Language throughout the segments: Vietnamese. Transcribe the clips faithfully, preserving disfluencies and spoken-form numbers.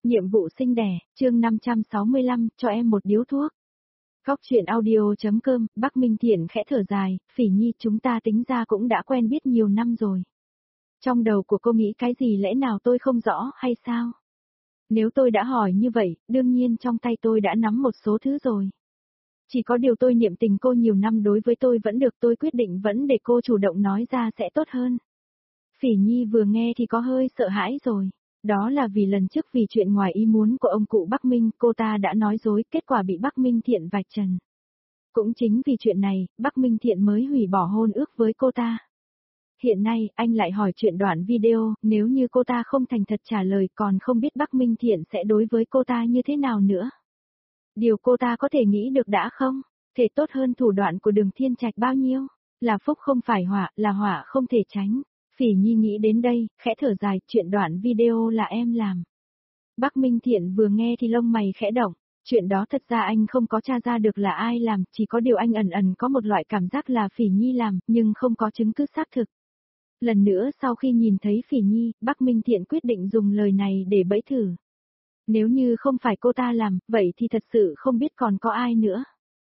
Nhiệm vụ sinh đẻ, chương năm trăm sáu mươi lăm, cho em một điếu thuốc. Góc truyện audio.com, Bắc Minh Thiện khẽ thở dài, Phỉ Nhi chúng ta tính ra cũng đã quen biết nhiều năm rồi. Trong đầu của cô nghĩ cái gì lẽ nào tôi không rõ hay sao? Nếu tôi đã hỏi như vậy, đương nhiên trong tay tôi đã nắm một số thứ rồi. Chỉ có điều tôi niệm tình cô nhiều năm đối với tôi vẫn được, tôi quyết định vẫn để cô chủ động nói ra sẽ tốt hơn. Phỉ Nhi vừa nghe thì có hơi sợ hãi rồi. Đó là vì lần trước vì chuyện ngoài ý muốn của ông cụ Bắc Minh, cô ta đã nói dối, kết quả bị Bắc Minh Thiện vạch trần. Cũng chính vì chuyện này, Bắc Minh Thiện mới hủy bỏ hôn ước với cô ta. Hiện nay, anh lại hỏi chuyện đoạn video, nếu như cô ta không thành thật trả lời còn không biết Bắc Minh Thiện sẽ đối với cô ta như thế nào nữa. Điều cô ta có thể nghĩ được đã không? Thể tốt hơn thủ đoạn của Đường Thiên Trạch bao nhiêu? Là phúc không phải họa, là họa không thể tránh. Phỉ Nhi nghĩ đến đây, khẽ thở dài, chuyện đoạn video là em làm. Bắc Minh Thiện vừa nghe thì lông mày khẽ động, chuyện đó thật ra anh không có tra ra được là ai làm, chỉ có điều anh ẩn ẩn có một loại cảm giác là Phỉ Nhi làm, nhưng không có chứng cứ xác thực. Lần nữa sau khi nhìn thấy Phỉ Nhi, Bắc Minh Thiện quyết định dùng lời này để bẫy thử. Nếu như không phải cô ta làm, vậy thì thật sự không biết còn có ai nữa.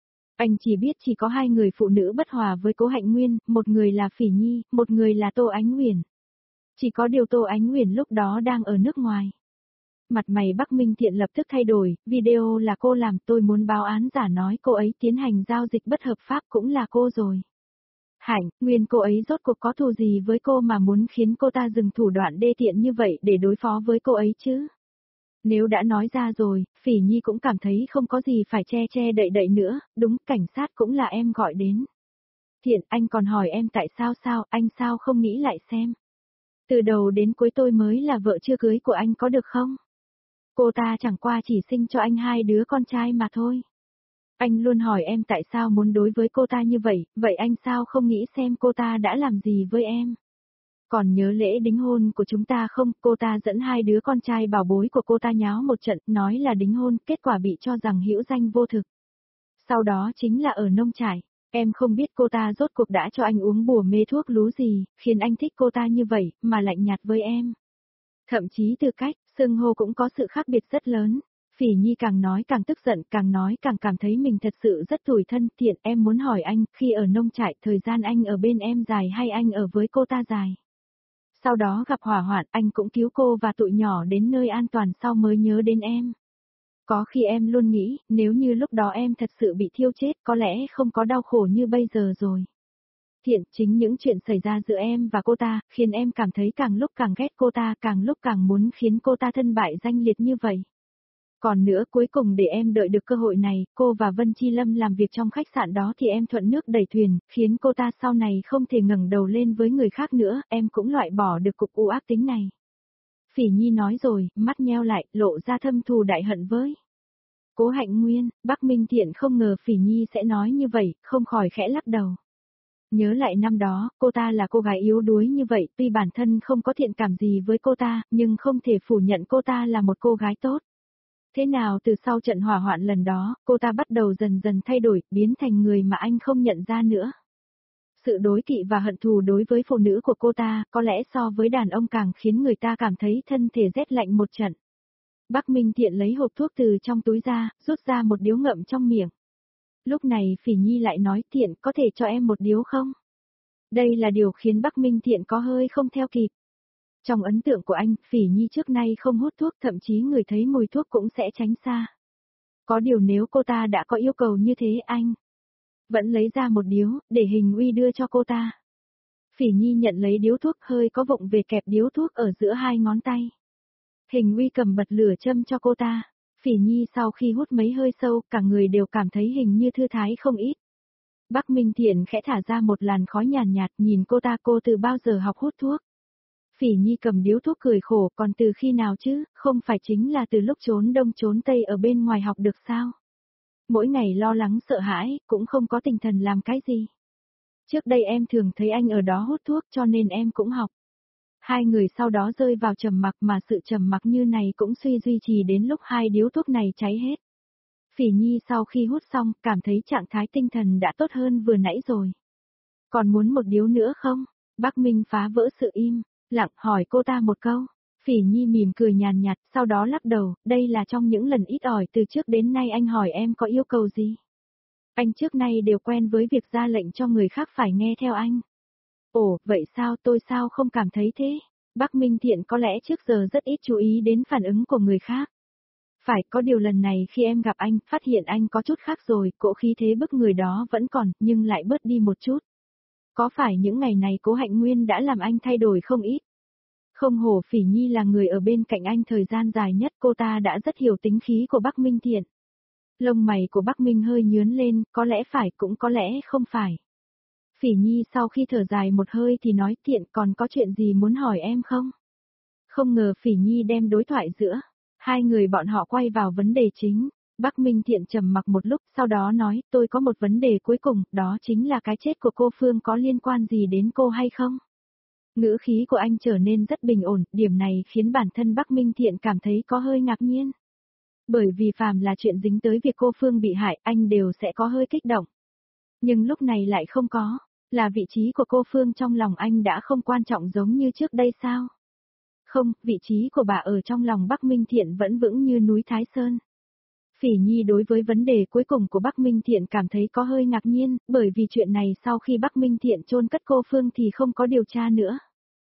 Anh chỉ biết chỉ có hai người phụ nữ bất hòa với Cố Hạnh Nguyên, một người là Phỉ Nhi, một người là Tô Ánh Huyền. Chỉ có điều Tô Ánh Huyền lúc đó đang ở nước ngoài. Mặt mày Bắc Minh Thiện lập tức thay đổi, video là cô làm, tôi muốn báo án giả nói cô ấy tiến hành giao dịch bất hợp pháp cũng là cô rồi. Hạnh, Nguyên cô ấy rốt cuộc có thù gì với cô mà muốn khiến cô ta dừng thủ đoạn đê tiện như vậy để đối phó với cô ấy chứ? Nếu đã nói ra rồi, Phỉ Nhi cũng cảm thấy không có gì phải che che đậy đậy nữa, đúng, cảnh sát cũng là em gọi đến. Thiện, anh còn hỏi em tại sao sao, anh sao không nghĩ lại xem. Từ đầu đến cuối tôi mới là vợ chưa cưới của anh có được không? Cô ta chẳng qua chỉ sinh cho anh hai đứa con trai mà thôi. Anh luôn hỏi em tại sao muốn đối với cô ta như vậy, vậy anh sao không nghĩ xem cô ta đã làm gì với em? Còn nhớ lễ đính hôn của chúng ta không, cô ta dẫn hai đứa con trai bảo bối của cô ta nháo một trận, nói là đính hôn, kết quả bị cho rằng hữu danh vô thực. Sau đó chính là ở nông trại, em không biết cô ta rốt cuộc đã cho anh uống bùa mê thuốc lú gì, khiến anh thích cô ta như vậy, mà lạnh nhạt với em. Thậm chí từ cách, xưng hô cũng có sự khác biệt rất lớn. Phỉ Nhi càng nói càng tức giận, càng nói càng cảm thấy mình thật sự rất tủi thân. Thiện, em muốn hỏi anh, khi ở nông trại, thời gian anh ở bên em dài hay anh ở với cô ta dài? Sau đó gặp hỏa hoạn, anh cũng cứu cô và tụi nhỏ đến nơi an toàn sau mới nhớ đến em. Có khi em luôn nghĩ, nếu như lúc đó em thật sự bị thiêu chết, có lẽ không có đau khổ như bây giờ rồi. Thiện, chính những chuyện xảy ra giữa em và cô ta, khiến em cảm thấy càng lúc càng ghét cô ta, càng lúc càng muốn khiến cô ta thân bại danh liệt như vậy. Còn nữa, cuối cùng để em đợi được cơ hội này, cô và Vân Chi Lâm làm việc trong khách sạn đó thì em thuận nước đẩy thuyền, khiến cô ta sau này không thể ngẩng đầu lên với người khác nữa, em cũng loại bỏ được cục u ác tính này. Phỉ Nhi nói rồi, mắt nheo lại, lộ ra thâm thù đại hận với Cố Hạnh Nguyên. Bắc Minh Thiện không ngờ Phỉ Nhi sẽ nói như vậy, không khỏi khẽ lắc đầu. Nhớ lại năm đó, cô ta là cô gái yếu đuối như vậy, tuy bản thân không có thiện cảm gì với cô ta, nhưng không thể phủ nhận cô ta là một cô gái tốt. Thế nào từ sau trận hỏa hoạn lần đó, cô ta bắt đầu dần dần thay đổi, biến thành người mà anh không nhận ra nữa. Sự đối kỵ và hận thù đối với phụ nữ của cô ta, có lẽ so với đàn ông càng khiến người ta cảm thấy thân thể rét lạnh một trận. Bắc Minh Thiện lấy hộp thuốc từ trong túi ra, rút ra một điếu ngậm trong miệng. Lúc này Phỉ Nhi lại nói, Thiện, có thể cho em một điếu không? Đây là điều khiến Bắc Minh Thiện có hơi không theo kịp. Trong ấn tượng của anh, Phỉ Nhi trước nay không hút thuốc, thậm chí người thấy mùi thuốc cũng sẽ tránh xa. Có điều nếu cô ta đã có yêu cầu như thế anh vẫn lấy ra một điếu, để Hình Uy đưa cho cô ta. Phỉ Nhi nhận lấy điếu thuốc, hơi có vụng về kẹp điếu thuốc ở giữa hai ngón tay. Hình Uy cầm bật lửa châm cho cô ta. Phỉ Nhi sau khi hút mấy hơi sâu, cả người đều cảm thấy hình như thư thái không ít. Bắc Minh Thiện khẽ thả ra một làn khói nhàn nhạt, nhạt nhìn cô ta, cô từ bao giờ học hút thuốc? Phỉ Nhi cầm điếu thuốc cười khổ, còn từ khi nào chứ, không phải chính là từ lúc trốn đông trốn tây ở bên ngoài học được sao? Mỗi ngày lo lắng sợ hãi, cũng không có tinh thần làm cái gì. Trước đây em thường thấy anh ở đó hút thuốc cho nên em cũng học. Hai người sau đó rơi vào trầm mặc, mà sự trầm mặc như này cũng suy duy trì đến lúc hai điếu thuốc này cháy hết. Phỉ Nhi sau khi hút xong, cảm thấy trạng thái tinh thần đã tốt hơn vừa nãy rồi. Còn muốn một điếu nữa không? Bắc Minh phá vỡ sự im lặng hỏi cô ta một câu. Phỉ Nhi mỉm cười nhàn nhạt, sau đó lắc đầu, đây là trong những lần ít ỏi từ trước đến nay anh hỏi em có yêu cầu gì. Anh trước nay đều quen với việc ra lệnh cho người khác phải nghe theo anh. Ồ, vậy sao tôi sao không cảm thấy thế? Bắc Minh Thiện có lẽ trước giờ rất ít chú ý đến phản ứng của người khác. Phải có điều lần này khi em gặp anh, phát hiện anh có chút khác rồi, cỗ khí thế bức người đó vẫn còn, nhưng lại bớt đi một chút. Có phải những ngày này Cố Hạnh Nguyên đã làm anh thay đổi không ít? Không hổ Phỉ Nhi là người ở bên cạnh anh thời gian dài nhất, cô ta đã rất hiểu tính khí của Bắc Minh Thiện. Lông mày của Bắc Minh hơi nhướng lên, có lẽ phải cũng có lẽ không phải. Phỉ Nhi sau khi thở dài một hơi thì nói, Thiện còn có chuyện gì muốn hỏi em không? Không ngờ Phỉ Nhi đem đối thoại giữa hai người bọn họ quay vào vấn đề chính. Bắc Minh Thiện trầm mặc một lúc, sau đó nói, tôi có một vấn đề cuối cùng, đó chính là cái chết của cô Phương có liên quan gì đến cô hay không? Ngữ khí của anh trở nên rất bình ổn, điểm này khiến bản thân Bắc Minh Thiện cảm thấy có hơi ngạc nhiên. Bởi vì phàm là chuyện dính tới việc cô Phương bị hại, anh đều sẽ có hơi kích động. Nhưng lúc này lại không có, là vị trí của cô Phương trong lòng anh đã không quan trọng giống như trước đây sao? Không, vị trí của bà ở trong lòng Bắc Minh Thiện vẫn vững như núi Thái Sơn. Phỉ Nhi đối với vấn đề cuối cùng của Bắc Minh Thiện cảm thấy có hơi ngạc nhiên, bởi vì chuyện này sau khi Bắc Minh Thiện chôn cất cô Phương thì không có điều tra nữa.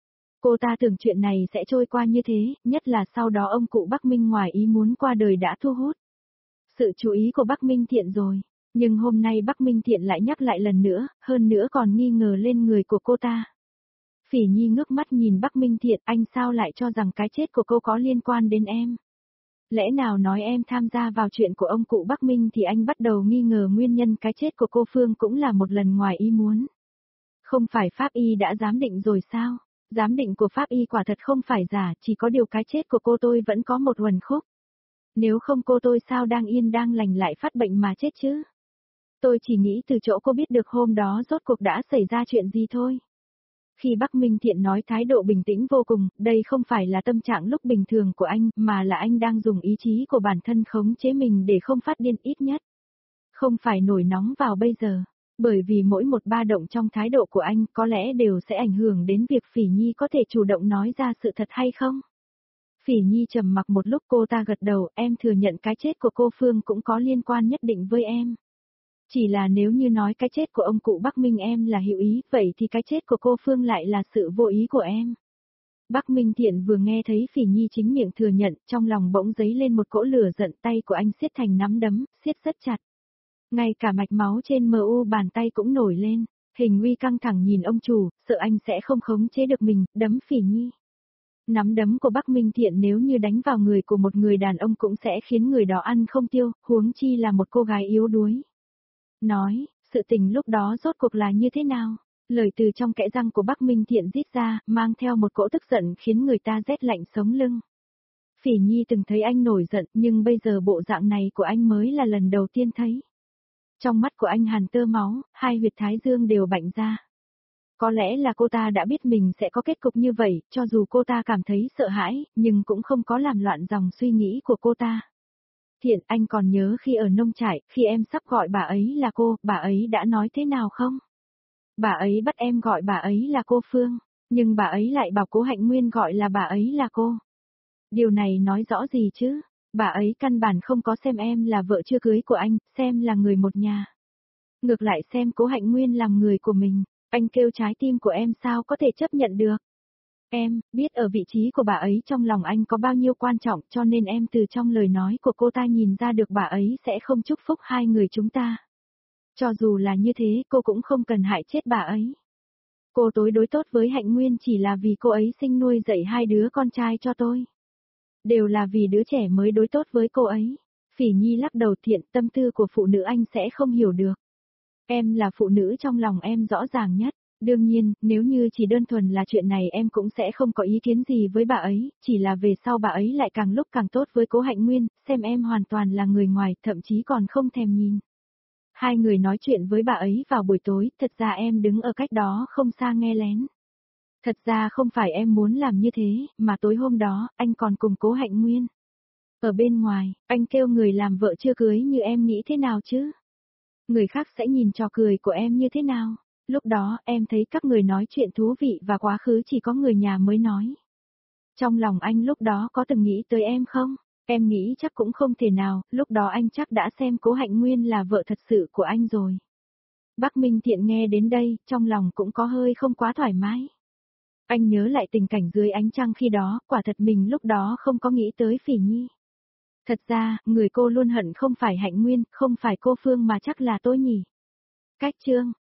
Cô ta tưởng chuyện này sẽ trôi qua như thế, nhất là sau đó ông cụ Bắc Minh ngoài ý muốn qua đời đã thu hút sự chú ý của Bắc Minh Thiện rồi. Nhưng hôm nay Bắc Minh Thiện lại nhắc lại lần nữa, hơn nữa còn nghi ngờ lên người của cô ta. Phỉ Nhi ngước mắt nhìn Bắc Minh Thiện, anh sao lại cho rằng cái chết của cô có liên quan đến em? Lẽ nào nói em tham gia vào chuyện của ông cụ Bắc Minh thì anh bắt đầu nghi ngờ nguyên nhân cái chết của cô Phương cũng là một lần ngoài ý muốn. Không phải Pháp Y đã giám định rồi sao? Giám định của Pháp Y quả thật không phải giả, chỉ có điều cái chết của cô tôi vẫn có một uẩn khúc. Nếu không cô tôi sao đang yên đang lành lại phát bệnh mà chết chứ? Tôi chỉ nghĩ từ chỗ cô biết được hôm đó rốt cuộc đã xảy ra chuyện gì thôi. Khi Bắc Minh Thiện nói thái độ bình tĩnh vô cùng, đây không phải là tâm trạng lúc bình thường của anh, mà là anh đang dùng ý chí của bản thân khống chế mình để không phát điên ít nhất. Không phải nổi nóng vào bây giờ, bởi vì mỗi một ba động trong thái độ của anh có lẽ đều sẽ ảnh hưởng đến việc Phỉ Nhi có thể chủ động nói ra sự thật hay không. Phỉ Nhi trầm mặc một lúc, cô ta gật đầu, em thừa nhận cái chết của cô Phương cũng có liên quan nhất định với em. Chỉ là nếu như nói cái chết của ông cụ Bắc Minh em là hữu ý, vậy thì cái chết của cô Phương lại là sự vô ý của em. Bắc Minh Thiện vừa nghe thấy Phỉ Nhi chính miệng thừa nhận, trong lòng bỗng dấy lên một cỗ lửa giận, tay của anh siết thành nắm đấm, siết rất chặt. Ngay cả mạch máu trên mờ u bàn tay cũng nổi lên, Hình Uy căng thẳng nhìn ông chủ, sợ anh sẽ không khống chế được mình, đấm Phỉ Nhi. Nắm đấm của Bắc Minh Thiện nếu như đánh vào người của một người đàn ông cũng sẽ khiến người đó ăn không tiêu, huống chi là một cô gái yếu đuối. Nói, sự tình lúc đó rốt cuộc là như thế nào? Lời từ trong kẽ răng của Bắc Minh Thiện rít ra, mang theo một cỗ tức giận khiến người ta rét lạnh sống lưng. Phỉ Nhi từng thấy anh nổi giận, nhưng bây giờ bộ dạng này của anh mới là lần đầu tiên thấy. Trong mắt của anh hàn tơ máu, hai huyệt thái dương đều bạnh ra. Có lẽ là cô ta đã biết mình sẽ có kết cục như vậy, cho dù cô ta cảm thấy sợ hãi, nhưng cũng không có làm loạn dòng suy nghĩ của cô ta. Thiện, anh còn nhớ khi ở nông trại, khi em sắp gọi bà ấy là cô, bà ấy đã nói thế nào không? Bà ấy bắt em gọi bà ấy là cô Phương, nhưng bà ấy lại bảo Cố Hạnh Nguyên gọi là bà ấy là cô. Điều này nói rõ gì chứ? Bà ấy căn bản không có xem em là vợ chưa cưới của anh, xem là người một nhà. Ngược lại xem Cố Hạnh Nguyên làm người của mình, anh kêu trái tim của em sao có thể chấp nhận được? Em, biết ở vị trí của bà ấy trong lòng anh có bao nhiêu quan trọng, cho nên em từ trong lời nói của cô ta nhìn ra được bà ấy sẽ không chúc phúc hai người chúng ta. Cho dù là như thế, cô cũng không cần hại chết bà ấy. Cô tối đối tốt với Hạnh Nguyên chỉ là vì cô ấy sinh nuôi dạy hai đứa con trai cho tôi. Đều là vì đứa trẻ mới đối tốt với cô ấy. Phỉ Nhi lắc đầu, Thiện, tâm tư của phụ nữ anh sẽ không hiểu được. Em là phụ nữ trong lòng em rõ ràng nhất. Đương nhiên, nếu như chỉ đơn thuần là chuyện này em cũng sẽ không có ý kiến gì với bà ấy, chỉ là về sau bà ấy lại càng lúc càng tốt với Cố Hạnh Nguyên, xem em hoàn toàn là người ngoài, thậm chí còn không thèm nhìn. Hai người nói chuyện với bà ấy vào buổi tối, thật ra em đứng ở cách đó không xa nghe lén. Thật ra không phải em muốn làm như thế, mà tối hôm đó, anh còn cùng Cố Hạnh Nguyên. Ở bên ngoài, anh kêu người làm vợ chưa cưới như em nghĩ thế nào chứ? Người khác sẽ nhìn trò cười của em như thế nào? Lúc đó, em thấy các người nói chuyện thú vị và quá khứ chỉ có người nhà mới nói. Trong lòng anh lúc đó có từng nghĩ tới em không? Em nghĩ chắc cũng không thể nào, lúc đó anh chắc đã xem Cố Hạnh Nguyên là vợ thật sự của anh rồi. Bắc Minh Thiện nghe đến đây, trong lòng cũng có hơi không quá thoải mái. Anh nhớ lại tình cảnh dưới ánh trăng khi đó, quả thật mình lúc đó không có nghĩ tới Phỉ Nhi. Thật ra, người cô luôn hận không phải Hạnh Nguyên, không phải cô Phương mà chắc là tôi nhỉ. Cách chương